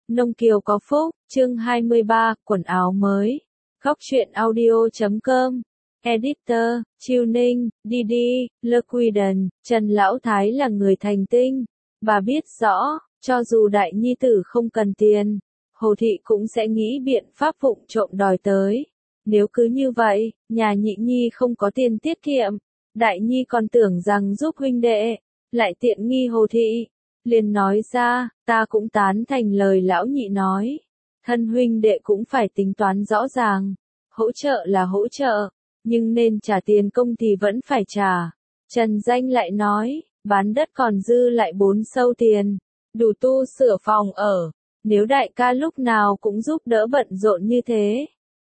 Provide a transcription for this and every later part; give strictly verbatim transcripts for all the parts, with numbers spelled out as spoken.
Nông Kiều có phúc, chương hai mươi ba, quần áo mới. Góc truyện audio chấm com. Editor, Chiêu Ninh, Didi, Lequiden, Trần Lão Thái là người thành tinh. Bà biết rõ, cho dù đại nhi tử không cần tiền, Hồ Thị cũng sẽ nghĩ biện pháp vụng trộm đòi tới. Nếu cứ như vậy, nhà nhị nhi không có tiền tiết kiệm, đại nhi còn tưởng rằng giúp huynh đệ, lại tiện nghi Hồ Thị. Liền nói ra, ta cũng tán thành lời lão nhị nói. Thân huynh đệ cũng phải tính toán rõ ràng. Hỗ trợ là hỗ trợ, nhưng nên trả tiền công thì vẫn phải trả. Trần Danh lại nói, bán đất còn dư lại bốn sâu tiền, đủ tu sửa phòng ở. Nếu đại ca lúc nào cũng giúp đỡ bận rộn như thế,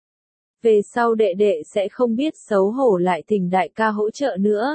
về sau đệ đệ sẽ không biết xấu hổ lại thỉnh đại ca hỗ trợ nữa.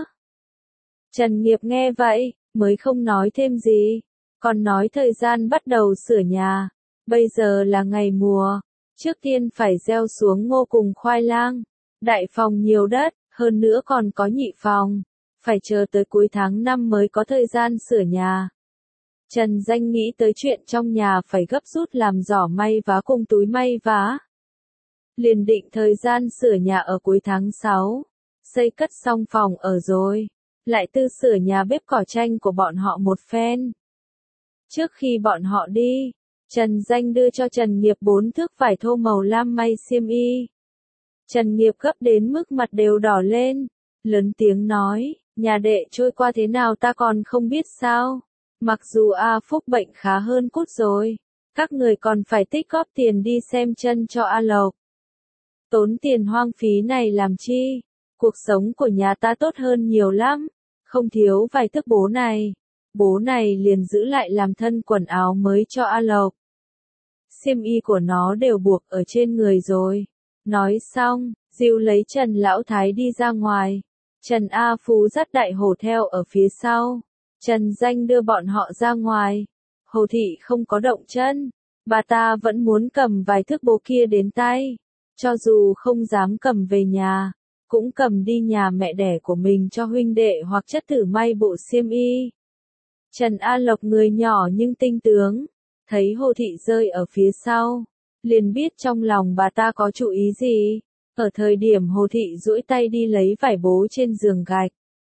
Trần Nghiệp nghe vậy, mới không nói thêm gì, còn nói thời gian bắt đầu sửa nhà. Bây giờ là ngày mùa, trước tiên phải gieo xuống ngô cùng khoai lang. Đại phòng nhiều đất, hơn nữa còn có nhị phòng, phải chờ tới cuối tháng năm mới có thời gian sửa nhà. Trần Danh nghĩ tới chuyện trong nhà phải gấp rút làm giỏ may vá cùng túi may vá. Liền định thời gian sửa nhà ở cuối tháng sáu, xây cất xong phòng ở rồi, lại tư sửa nhà bếp cỏ tranh của bọn họ một phen. Trước khi bọn họ đi, Trần Danh đưa cho Trần Nghiệp bốn thước vải thô màu lam may xiêm y. Trần Nghiệp gấp đến mức mặt đều đỏ lên, lớn tiếng nói, nhà đệ trôi qua thế nào ta còn không biết sao. Mặc dù A Phúc bệnh khá hơn cút rồi, các người còn phải tích góp tiền đi xem chân cho A Lộc. Tốn tiền hoang phí này làm chi, cuộc sống của nhà ta tốt hơn nhiều lắm, không thiếu vài thước bố này. Bố này liền giữ lại làm thân quần áo mới cho A Lộc. Xiêm y của nó đều buộc ở trên người rồi. Nói xong, dìu lấy Trần Lão Thái đi ra ngoài. Trần A Phú dắt đại hổ theo ở phía sau. Trần Danh đưa bọn họ ra ngoài. Hồ Thị không có động chân. Bà ta vẫn muốn cầm vài thước bố kia đến tay. Cho dù không dám cầm về nhà, cũng cầm đi nhà mẹ đẻ của mình cho huynh đệ hoặc chất tử may bộ xiêm y. Trần A Lộc người nhỏ nhưng tinh tướng, thấy Hồ Thị rơi ở phía sau, liền biết trong lòng bà ta có chủ ý gì. Ở thời điểm Hồ Thị duỗi tay đi lấy vải bố trên giường gạch,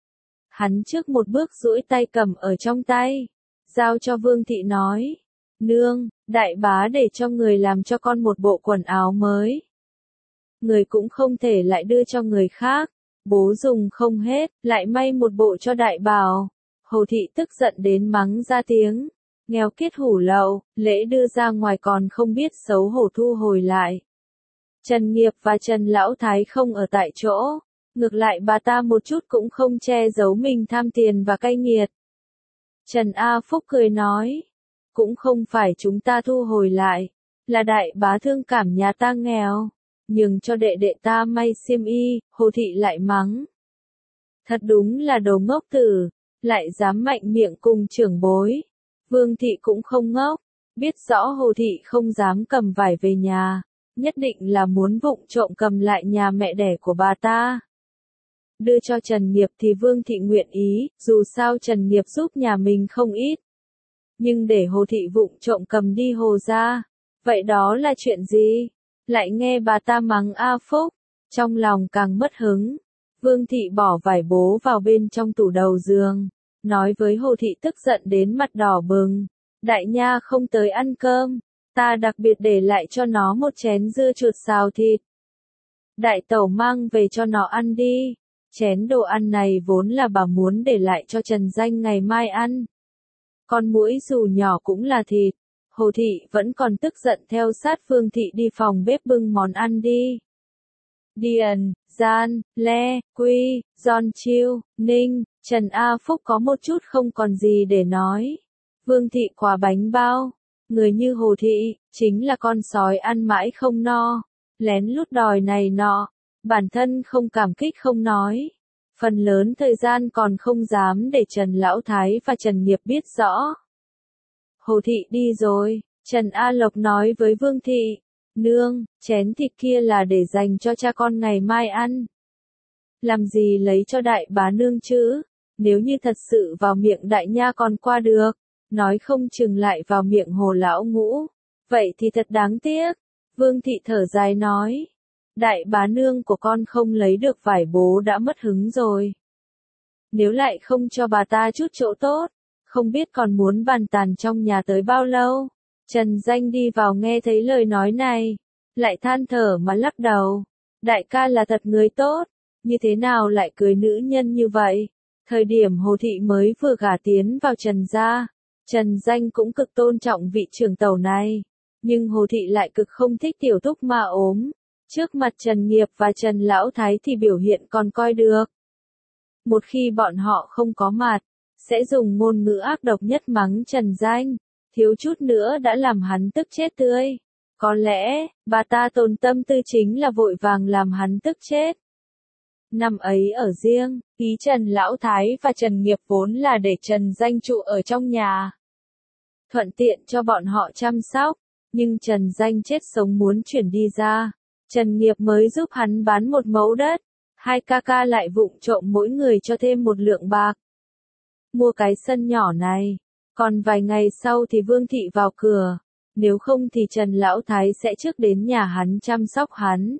hắn trước một bước duỗi tay cầm ở trong tay, giao cho Vương Thị nói, nương, đại bá để cho người làm cho con một bộ quần áo mới. Người cũng không thể lại đưa cho người khác, bố dùng không hết, lại may một bộ cho đại bảo. Hồ Thị tức giận đến mắng ra tiếng, nghèo kiết hủ lậu, lễ đưa ra ngoài còn không biết xấu hổ thu hồi lại. Trần Nghiệp và Trần Lão Thái không ở tại chỗ, ngược lại bà ta một chút cũng không che giấu mình tham tiền và cay nghiệt. Trần A Phúc cười nói, cũng không phải chúng ta thu hồi lại, là đại bá thương cảm nhà ta nghèo, nhường cho đệ đệ ta may xiêm y. Hồ Thị lại mắng, thật đúng là đồ ngốc tử, lại dám mạnh miệng cùng trưởng bối. Vương Thị cũng không ngốc, biết rõ Hồ Thị không dám cầm vải về nhà, nhất định là muốn vụng trộm cầm lại nhà mẹ đẻ của bà ta. Đưa cho Trần Nghiệp thì Vương Thị nguyện ý, dù sao Trần Nghiệp giúp nhà mình không ít. Nhưng để Hồ Thị vụng trộm cầm đi Hồ ra, vậy đó là chuyện gì? Lại nghe bà ta mắng A Phúc, trong lòng càng mất hứng. Vương Thị bỏ vải bố vào bên trong tủ đầu giường, nói với Hồ Thị tức giận đến mặt đỏ bừng, đại nha không tới ăn cơm, ta đặc biệt để lại cho nó một chén dưa chuột xào thịt. Đại tẩu mang về cho nó ăn đi, chén đồ ăn này vốn là bà muốn để lại cho Trần Danh ngày mai ăn. Con muỗi dù nhỏ cũng là thịt. Hồ Thị vẫn còn tức giận theo sát Vương Thị đi phòng bếp bưng món ăn đi. Điền, Gian, Le, Quy, Giòn Chiêu, Ninh, Trần A Phúc có một chút không còn gì để nói. Vương Thị quà bánh bao, người như Hồ Thị, chính là con sói ăn mãi không no, lén lút đòi này nọ, bản thân không cảm kích không nói. Phần lớn thời gian còn không dám để Trần Lão Thái và Trần Nghiệp biết rõ. Hồ Thị đi rồi, Trần A Lộc nói với Vương Thị, nương, chén thịt kia là để dành cho cha con ngày mai ăn. Làm gì lấy cho đại bá nương chứ, nếu như thật sự vào miệng đại nha còn qua được, nói không chừng lại vào miệng Hồ lão ngũ. Vậy thì thật đáng tiếc. Vương thị thở dài nói. Đại bá nương của con không lấy được vải bố đã mất hứng rồi. Nếu lại không cho bà ta chút chỗ tốt, không biết còn muốn bàn tàn trong nhà tới bao lâu. Trần Danh đi vào nghe thấy lời nói này, lại than thở mà lắc đầu. Đại ca là thật người tốt, như thế nào lại cưới nữ nhân như vậy? Thời điểm Hồ Thị mới vừa gả tiến vào Trần gia, Trần Danh cũng cực tôn trọng vị trưởng tẩu này, nhưng Hồ Thị lại cực không thích tiểu thúc mà ốm. Trước mặt Trần Nghiệp và Trần Lão Thái thì biểu hiện còn coi được. Một khi bọn họ không có mặt, sẽ dùng ngôn ngữ ác độc nhất mắng Trần Danh, thiếu chút nữa đã làm hắn tức chết tươi. Có lẽ, bà ta tồn tâm tư chính là vội vàng làm hắn tức chết. Năm ấy ở riêng, ý Trần Lão Thái và Trần Nghiệp vốn là để Trần Danh trụ ở trong nhà, thuận tiện cho bọn họ chăm sóc, nhưng Trần Danh chết sống muốn chuyển đi ra. Trần Nghiệp mới giúp hắn bán một mẫu đất, hai ca ca lại vụng trộm mỗi người cho thêm một lượng bạc. Mua cái sân nhỏ này, còn vài ngày sau thì Vương Thị vào cửa, nếu không thì Trần Lão Thái sẽ trước đến nhà hắn chăm sóc hắn.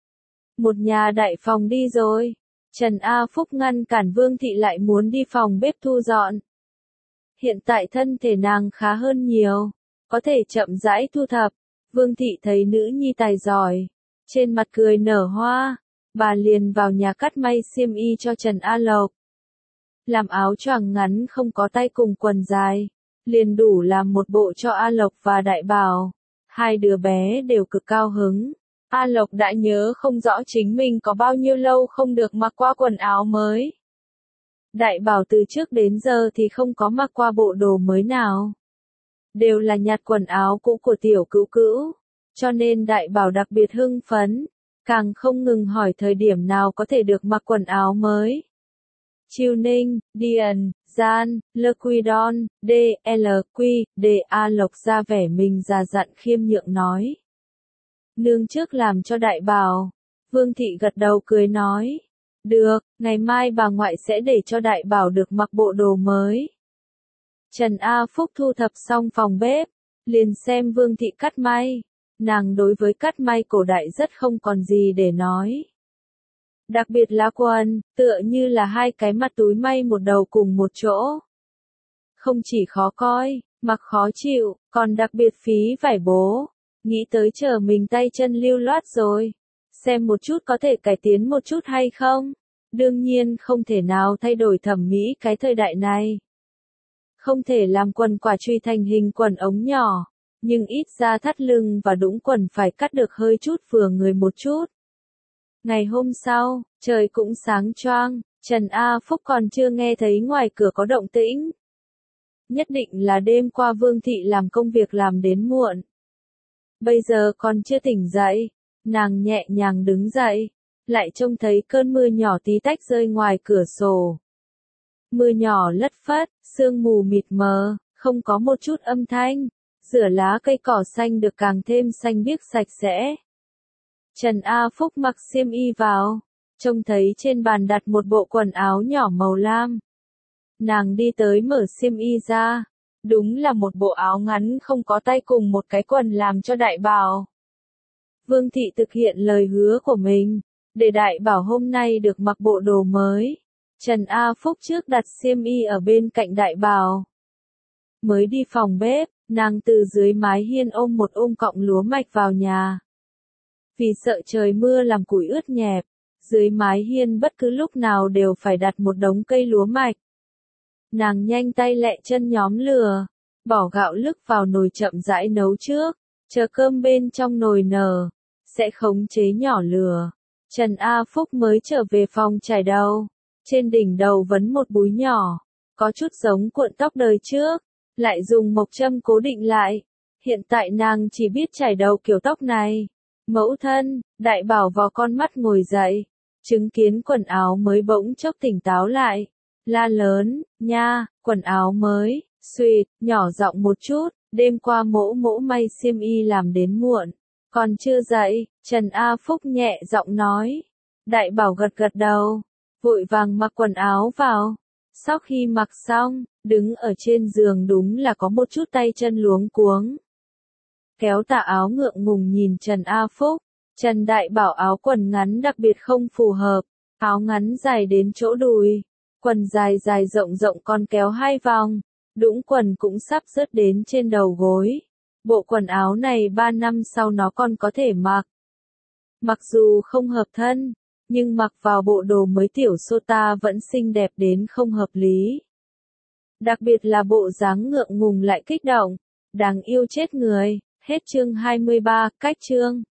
Một nhà đại phòng đi rồi, Trần A Phúc ngăn cản Vương Thị lại muốn đi phòng bếp thu dọn. Hiện tại thân thể nàng khá hơn nhiều, có thể chậm rãi thu thập. Vương Thị thấy nữ nhi tài giỏi, trên mặt cười nở hoa, bà liền vào nhà cắt may xiêm y cho Trần A Lộc. Làm áo choàng ngắn không có tay cùng quần dài, liền đủ làm một bộ cho A Lộc và Đại Bảo. Hai đứa bé đều cực cao hứng. A Lộc đã nhớ không rõ chính mình có bao nhiêu lâu không được mặc qua quần áo mới. Đại Bảo từ trước đến giờ thì không có mặc qua bộ đồ mới nào. Đều là nhặt quần áo cũ của tiểu cữu cữu, cho nên Đại Bảo đặc biệt hưng phấn, càng không ngừng hỏi thời điểm nào có thể được mặc quần áo mới. Chiêu Ninh, Điền, Gian, Lơ Quy Đon, D, L, Quy, D, A Lộc ra vẻ mình già dặn khiêm nhượng nói. Nương trước làm cho Đại Bảo. Vương Thị gật đầu cười nói. Được, ngày mai bà ngoại sẽ để cho Đại Bảo được mặc bộ đồ mới. Trần A Phúc thu thập xong phòng bếp, liền xem Vương Thị cắt may. Nàng đối với cắt may cổ đại rất không còn gì để nói. Đặc biệt là quần, tựa như là hai cái mặt túi may một đầu cùng một chỗ. Không chỉ khó coi, mặc khó chịu, còn đặc biệt phí vải bố. Nghĩ tới chờ mình tay chân lưu loát rồi. Xem một chút có thể cải tiến một chút hay không? Đương nhiên không thể nào thay đổi thẩm mỹ cái thời đại này. Không thể làm quần quả truy thành hình quần ống nhỏ, nhưng ít ra thắt lưng và đũng quần phải cắt được hơi chút vừa người một chút. Ngày hôm sau, trời cũng sáng choang, Trần A Phúc còn chưa nghe thấy ngoài cửa có động tĩnh. Nhất định là đêm qua Vương Thị làm công việc làm đến muộn. Bây giờ còn chưa tỉnh dậy, nàng nhẹ nhàng đứng dậy, lại trông thấy cơn mưa nhỏ tí tách rơi ngoài cửa sổ. Mưa nhỏ lất phất, sương mù mịt mờ, không có một chút âm thanh, rửa lá cây cỏ xanh được càng thêm xanh biếc sạch sẽ. Trần A Phúc mặc xiêm y vào, trông thấy trên bàn đặt một bộ quần áo nhỏ màu lam. Nàng đi tới mở xiêm y ra, đúng là một bộ áo ngắn không có tay cùng một cái quần làm cho Đại Bảo. Vương Thị thực hiện lời hứa của mình, để Đại Bảo hôm nay được mặc bộ đồ mới. Trần A Phúc trước đặt xiêm y ở bên cạnh Đại Bảo. Mới đi phòng bếp, nàng từ dưới mái hiên ôm một ôm cọng lúa mạch vào nhà. Vì sợ trời mưa làm củi ướt nhẹp, dưới mái hiên bất cứ lúc nào đều phải đặt một đống cây lúa mạch. Nàng nhanh tay lẹ chân nhóm lửa, bỏ gạo lức vào nồi chậm rãi nấu trước, chờ cơm bên trong nồi nở, sẽ khống chế nhỏ lửa. Trần A Phúc mới trở về phòng chải đầu, trên đỉnh đầu vấn một búi nhỏ, có chút giống cuộn tóc đời trước, lại dùng mộc châm cố định lại. Hiện tại nàng chỉ biết chải đầu kiểu tóc này. Mẫu thân, Đại Bảo vào con mắt ngồi dậy, chứng kiến quần áo mới bỗng chốc tỉnh táo lại, la lớn, nha, quần áo mới, suỵt, nhỏ giọng một chút, đêm qua mỗ mỗ may xiêm y làm đến muộn, còn chưa dậy. Trần A Phúc nhẹ giọng nói. Đại Bảo gật gật đầu, vội vàng mặc quần áo vào. Sau khi mặc xong, đứng ở trên giường đúng là có một chút tay chân luống cuống. kéo tà áo ngượng ngùng nhìn Trần A Phúc. Trần Đại bảo áo quần ngắn đặc biệt không phù hợp, áo ngắn dài đến chỗ đùi, quần dài dài rộng rộng còn kéo hai vòng, đũng quần cũng sắp rớt đến trên đầu gối. Bộ quần áo này ba năm sau nó còn có thể mặc. Mặc dù không hợp thân, nhưng mặc vào bộ đồ mới tiểu Sota vẫn xinh đẹp đến không hợp lý. Đặc biệt là bộ dáng ngượng ngùng lại kích động, đáng yêu chết người. Hết chương hai mươi ba, cách chương.